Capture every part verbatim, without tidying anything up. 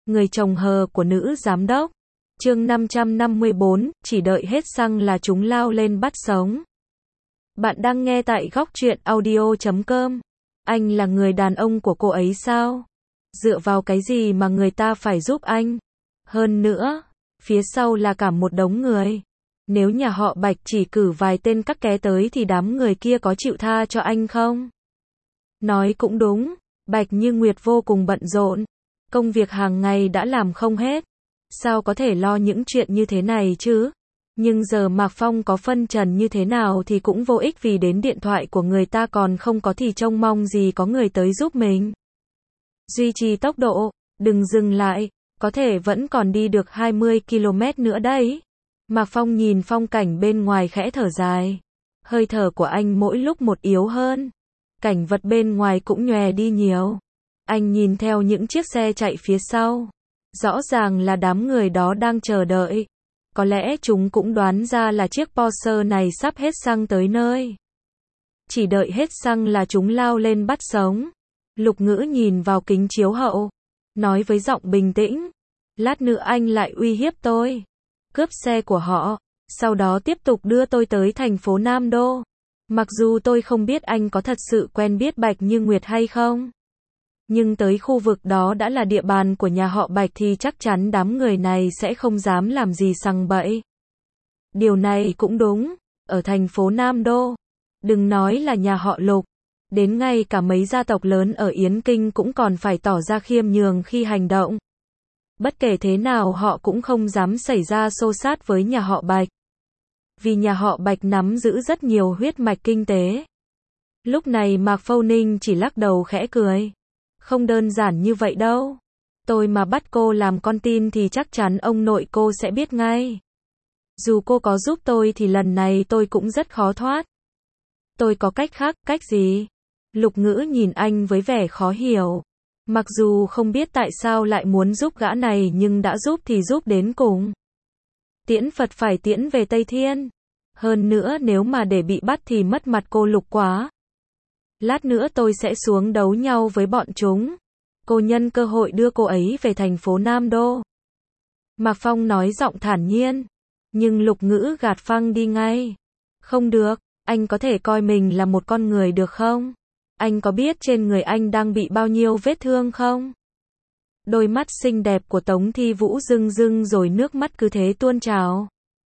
Người chồng hờ của nữ giám đốc. Chương năm trăm năm mươi bốn, chỉ đợi hết xăng là chúng lao lên bắt sống. Bạn đang nghe tại góc truyện audio chấm com. Anh là người đàn ông của cô ấy sao? Dựa vào cái gì mà người ta phải giúp anh? Hơn nữa, phía sau là cả một đống người. Nếu nhà họ Bạch chỉ cử vài tên các ké tới thì đám người kia có chịu tha cho anh không? Nói cũng đúng, Bạch Như Nguyệt vô cùng bận rộn. Công việc hàng ngày đã làm không hết. Sao có thể lo những chuyện như thế này chứ? Nhưng giờ Mạc Phong có phân trần như thế nào thì cũng vô ích, vì đến điện thoại của người ta còn không có thì trông mong gì có người tới giúp mình. Duy trì tốc độ, đừng dừng lại, có thể vẫn còn đi được hai mươi ki lô mét nữa đấy. Mạc Phong nhìn phong cảnh bên ngoài khẽ thở dài. Hơi thở của anh mỗi lúc một yếu hơn. Cảnh vật bên ngoài cũng nhòe đi nhiều. Anh nhìn theo những chiếc xe chạy phía sau. Rõ ràng là đám người đó đang chờ đợi. Có lẽ chúng cũng đoán ra là chiếc Porsche này sắp hết xăng tới nơi. Chỉ đợi hết xăng là chúng lao lên bắt sống. Lục Ngữ nhìn vào kính chiếu hậu, nói với giọng bình tĩnh. Lát nữa anh lại uy hiếp tôi. Cướp xe của họ, sau đó tiếp tục đưa tôi tới thành phố Nam Đô. Mặc dù tôi không biết anh có thật sự quen biết Bạch Như Nguyệt hay không. Nhưng tới khu vực đó đã là địa bàn của nhà họ Bạch thì chắc chắn đám người này sẽ không dám làm gì sằng bậy. Điều này cũng đúng, ở thành phố Nam Đô, đừng nói là nhà họ Lục, đến ngay cả mấy gia tộc lớn ở Yến Kinh cũng còn phải tỏ ra khiêm nhường khi hành động. Bất kể thế nào họ cũng không dám xảy ra xô xát với nhà họ Bạch. Vì nhà họ Bạch nắm giữ rất nhiều huyết mạch kinh tế. Lúc này Mạc Phâu Ninh chỉ lắc đầu khẽ cười. Không đơn giản như vậy đâu. Tôi mà bắt cô làm con tin thì chắc chắn ông nội cô sẽ biết ngay. Dù cô có giúp tôi thì lần này tôi cũng rất khó thoát. Tôi có cách khác, cách gì? Lục Ngữ nhìn anh với vẻ khó hiểu. Mặc dù không biết tại sao lại muốn giúp gã này nhưng đã giúp thì giúp đến cùng. Tiễn Phật phải tiễn về Tây Thiên. Hơn nữa nếu mà để bị bắt thì mất mặt cô Lục quá. Lát nữa tôi sẽ xuống đấu nhau với bọn chúng. Cô nhân cơ hội đưa cô ấy về thành phố Nam Đô. Mạc Phong nói giọng thản nhiên. Nhưng Lục Ngữ gạt phăng đi ngay. Không được, anh có thể coi mình là một con người được không? Anh có biết trên người anh đang bị bao nhiêu vết thương không? Đôi mắt xinh đẹp của Tống Thi Vũ rưng rưng rồi nước mắt cứ thế tuôn trào.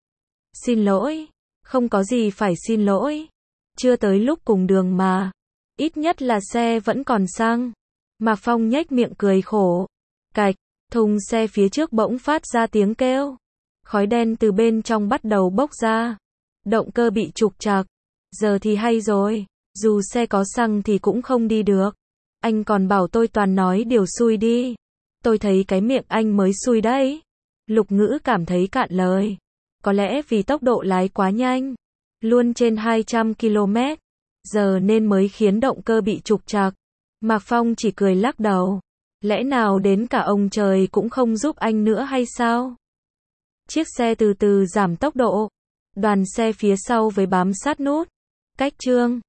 Xin lỗi, không có gì phải xin lỗi. Chưa tới lúc cùng đường mà. Ít nhất là xe vẫn còn xăng. Mạc Phong nhếch miệng cười khổ. Cạch, thùng xe phía trước bỗng phát ra tiếng kêu. Khói đen từ bên trong bắt đầu bốc ra. Động cơ bị trục trặc. Giờ thì hay rồi. Dù xe có xăng thì cũng không đi được. Anh còn bảo tôi toàn nói điều xui đi. Tôi thấy cái miệng anh mới xui đấy. Lục Ngữ cảm thấy cạn lời. Có lẽ vì tốc độ lái quá nhanh. Luôn trên hai trăm ki lô mét. Giờ nên mới khiến động cơ bị trục trặc. Mạc Phong chỉ cười lắc đầu. Lẽ nào đến cả ông trời cũng không giúp anh nữa hay sao? Chiếc xe từ từ giảm tốc độ. Đoàn xe phía sau với bám sát nút. Cách chương